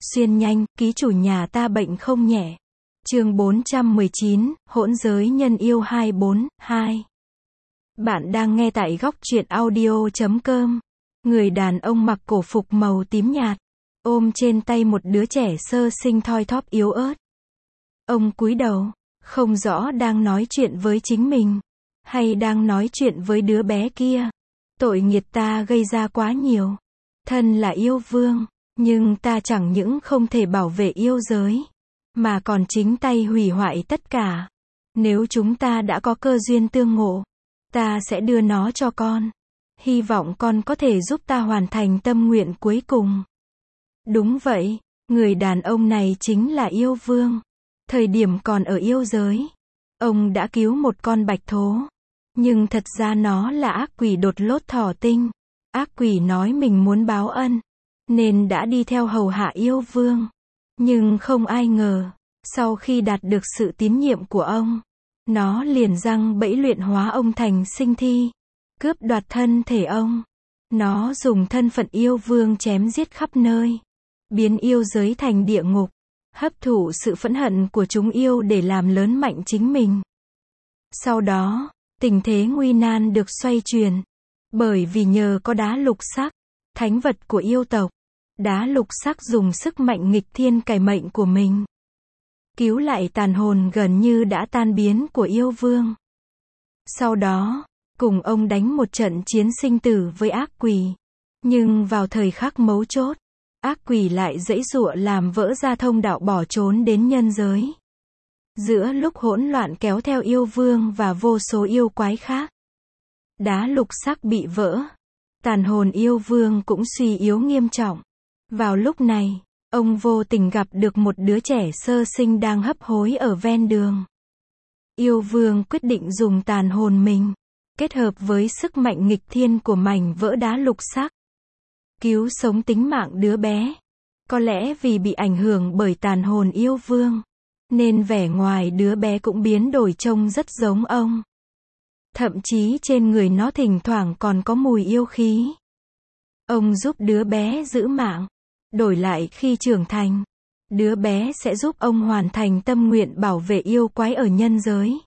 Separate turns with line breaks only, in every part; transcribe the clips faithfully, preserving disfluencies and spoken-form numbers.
Xuyên nhanh, ký chủ nhà ta bệnh không nhẹ. Chương bốn trăm mười chín, hỗn giới nhân yêu hai bốn, hai. Bạn đang nghe tại góc truyện audio chấm com. Người đàn ông mặc cổ phục màu tím nhạt, ôm trên tay một đứa trẻ sơ sinh thoi thóp yếu ớt. Ông cúi đầu, không rõ đang nói chuyện với chính mình, hay đang nói chuyện với đứa bé kia. Tội nghiệt ta gây ra quá nhiều. Thân là yêu vương, nhưng ta chẳng những không thể bảo vệ yêu giới, mà còn chính tay hủy hoại tất cả. Nếu chúng ta đã có cơ duyên tương ngộ, ta sẽ đưa nó cho con. Hy vọng con có thể giúp ta hoàn thành tâm nguyện cuối cùng. Đúng vậy, người đàn ông này chính là yêu vương. Thời điểm còn ở yêu giới, ông đã cứu một con bạch thố. Nhưng thật ra nó là ác quỷ đột lốt thỏ tinh. Ác quỷ nói mình muốn báo ân, nên đã đi theo hầu hạ yêu vương. Nhưng không ai ngờ, sau khi đạt được sự tín nhiệm của ông, nó liền giăng bẫy luyện hóa ông thành sinh thi, cướp đoạt thân thể ông. Nó dùng thân phận yêu vương chém giết khắp nơi, biến yêu giới thành địa ngục, hấp thụ sự phẫn hận của chúng yêu để làm lớn mạnh chính mình. Sau đó, tình thế nguy nan được xoay chuyển, bởi vì nhờ có đá lục sắc, thánh vật của yêu tộc. Đá lục sắc dùng sức mạnh nghịch thiên cải mệnh của mình, cứu lại tàn hồn gần như đã tan biến của yêu vương. Sau đó, cùng ông đánh một trận chiến sinh tử với ác quỷ. Nhưng vào thời khắc mấu chốt, ác quỷ lại giãy giụa làm vỡ ra thông đạo bỏ trốn đến nhân giới. Giữa lúc hỗn loạn kéo theo yêu vương và vô số yêu quái khác, đá lục sắc bị vỡ, tàn hồn yêu vương cũng suy yếu nghiêm trọng. Vào lúc này, ông vô tình gặp được một đứa trẻ sơ sinh đang hấp hối ở ven đường. Yêu vương quyết định dùng tàn hồn mình, kết hợp với sức mạnh nghịch thiên của mảnh vỡ đá lục sắc, cứu sống tính mạng đứa bé. Có lẽ vì bị ảnh hưởng bởi tàn hồn yêu vương, nên vẻ ngoài đứa bé cũng biến đổi trông rất giống ông. Thậm chí trên người nó thỉnh thoảng còn có mùi yêu khí. Ông giúp đứa bé giữ mạng. Đổi lại khi trưởng thành, đứa bé sẽ giúp ông hoàn thành tâm nguyện bảo vệ yêu quái ở nhân giới.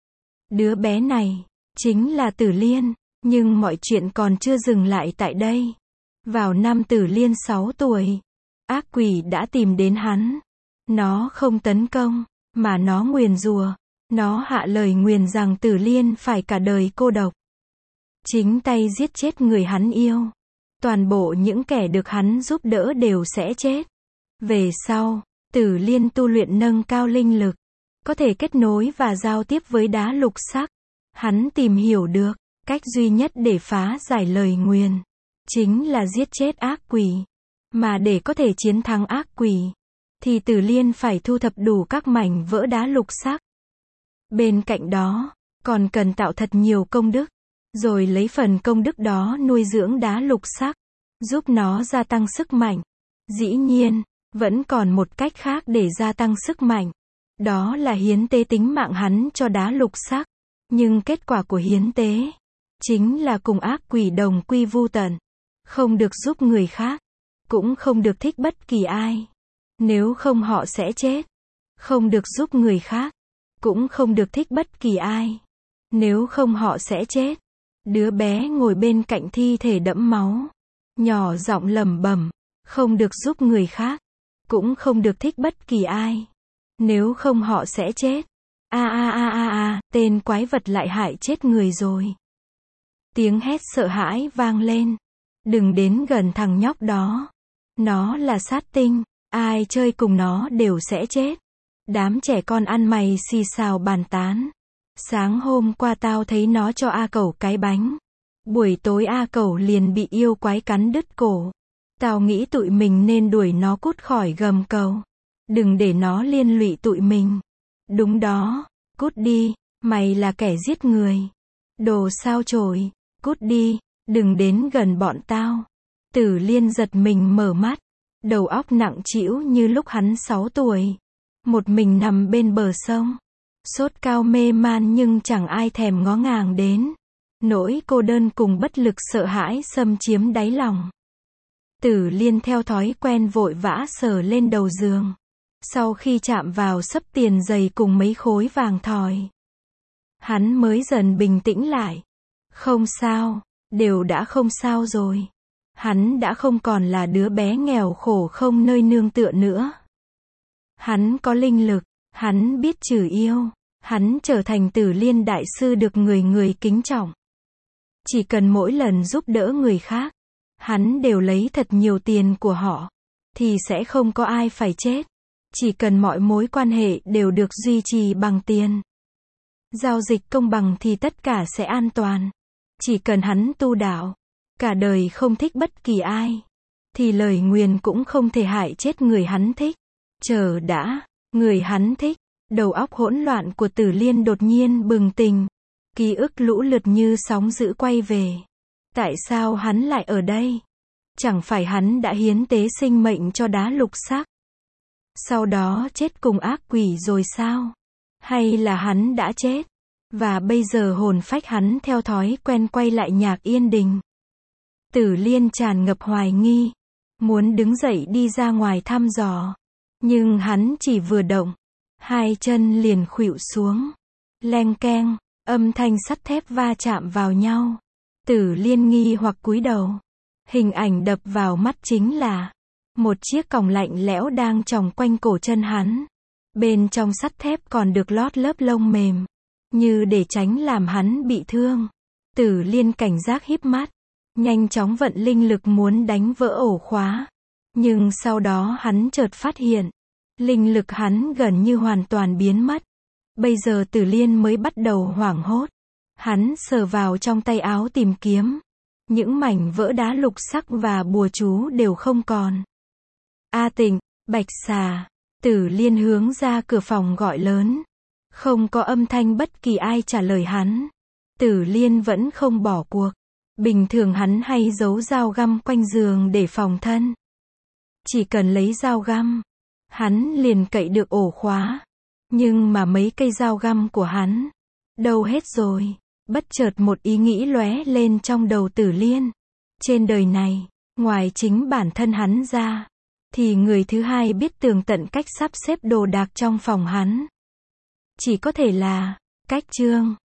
Đứa bé này chính là Tử Liên, nhưng mọi chuyện còn chưa dừng lại tại đây. Vào năm Tử Liên sáu tuổi, ác quỷ đã tìm đến hắn. Nó không tấn công, mà nó nguyền rủa. Nó hạ lời nguyền rằng Tử Liên phải cả đời cô độc, chính tay giết chết người hắn yêu. Toàn bộ những kẻ được hắn giúp đỡ đều sẽ chết. Về sau, Tử Liên tu luyện nâng cao linh lực, có thể kết nối và giao tiếp với đá lục sắc. Hắn tìm hiểu được, cách duy nhất để phá giải lời nguyền, chính là giết chết ác quỷ. Mà để có thể chiến thắng ác quỷ, thì Tử Liên phải thu thập đủ các mảnh vỡ đá lục sắc. Bên cạnh đó, còn cần tạo thật nhiều công đức, rồi lấy phần công đức đó nuôi dưỡng đá lục sắc, giúp nó gia tăng sức mạnh. Dĩ nhiên, vẫn còn một cách khác để gia tăng sức mạnh. Đó là hiến tế tính mạng hắn cho đá lục sắc. Nhưng kết quả của hiến tế chính là cùng ác quỷ đồng quy vu tận. Không được giúp người khác, cũng không được thích bất kỳ ai. Nếu không họ sẽ chết. Không được giúp người khác, cũng không được thích bất kỳ ai. Nếu không họ sẽ chết. Đứa bé ngồi bên cạnh thi thể đẫm máu, nhỏ giọng lẩm bẩm, không được giúp người khác, cũng không được thích bất kỳ ai. Nếu không họ sẽ chết. A a a a a, tên quái vật lại hại chết người rồi. Tiếng hét sợ hãi vang lên. Đừng đến gần thằng nhóc đó. Nó là sát tinh, ai chơi cùng nó đều sẽ chết. Đám trẻ con ăn mày xì xào bàn tán. Sáng hôm qua tao thấy nó cho A Cẩu cái bánh. Buổi tối A Cẩu liền bị yêu quái cắn đứt cổ. Tao nghĩ tụi mình nên đuổi nó cút khỏi gầm cầu. Đừng để nó liên lụy tụi mình. Đúng đó, cút đi, mày là kẻ giết người. Đồ sao chổi, cút đi, đừng đến gần bọn tao. Tử Liên giật mình mở mắt, đầu óc nặng trĩu như lúc hắn sáu tuổi. Một mình nằm bên bờ sông. Sốt cao mê man nhưng chẳng ai thèm ngó ngàng đến. Nỗi cô đơn cùng bất lực sợ hãi xâm chiếm đáy lòng. Tử Liên theo thói quen vội vã sờ lên đầu giường. Sau khi chạm vào xấp tiền giày cùng mấy khối vàng thỏi, hắn mới dần bình tĩnh lại. Không sao, đều đã không sao rồi. Hắn đã không còn là đứa bé nghèo khổ không nơi nương tựa nữa. Hắn có linh lực, hắn biết trừ yêu, hắn trở thành Tử Liên đại sư được người người kính trọng. Chỉ cần mỗi lần giúp đỡ người khác, hắn đều lấy thật nhiều tiền của họ, thì sẽ không có ai phải chết. Chỉ cần mọi mối quan hệ đều được duy trì bằng tiền, giao dịch công bằng thì tất cả sẽ an toàn. Chỉ cần hắn tu đạo, cả đời không thích bất kỳ ai, thì lời nguyền cũng không thể hại chết người hắn thích. Chờ đã, người hắn thích. Đầu óc hỗn loạn của Tử Liên đột nhiên bừng tỉnh. Ký ức lũ lượt như sóng dữ quay về. Tại sao hắn lại ở đây? Chẳng phải hắn đã hiến tế sinh mệnh cho đá lục sắc, sau đó chết cùng ác quỷ rồi sao? Hay là hắn đã chết, và bây giờ hồn phách hắn theo thói quen quay lại Nhạc Yên Đình? Tử Liên tràn ngập hoài nghi, muốn đứng dậy đi ra ngoài thăm dò. Nhưng hắn chỉ vừa động, hai chân liền khuỵu xuống. Leng keng, âm thanh sắt thép va chạm vào nhau. Tử Liên nghi hoặc cúi đầu. Hình ảnh đập vào mắt chính là một chiếc còng lạnh lẽo đang chòng quanh cổ chân hắn. Bên trong sắt thép còn được lót lớp lông mềm, như để tránh làm hắn bị thương. Tử Liên cảnh giác híp mắt, nhanh chóng vận linh lực muốn đánh vỡ ổ khóa. Nhưng sau đó hắn chợt phát hiện, linh lực hắn gần như hoàn toàn biến mất. Bây giờ Tử Liên mới bắt đầu hoảng hốt. Hắn sờ vào trong tay áo tìm kiếm. Những mảnh vỡ đá lục sắc và bùa chú đều không còn. A Tịnh, Bạch Xà. Tử Liên hướng ra cửa phòng gọi lớn. Không có âm thanh bất kỳ ai trả lời hắn. Tử Liên vẫn không bỏ cuộc. Bình thường hắn hay giấu dao găm quanh giường để phòng thân. Chỉ cần lấy dao găm, hắn liền cậy được ổ khóa. Nhưng mà mấy cây dao găm của hắn, đâu hết rồi? Bất chợt một ý nghĩ lóe lên trong đầu Tử Liên. Trên đời này, ngoài chính bản thân hắn ra, thì người thứ hai biết tường tận cách sắp xếp đồ đạc trong phòng hắn, chỉ có thể là Cách Trương.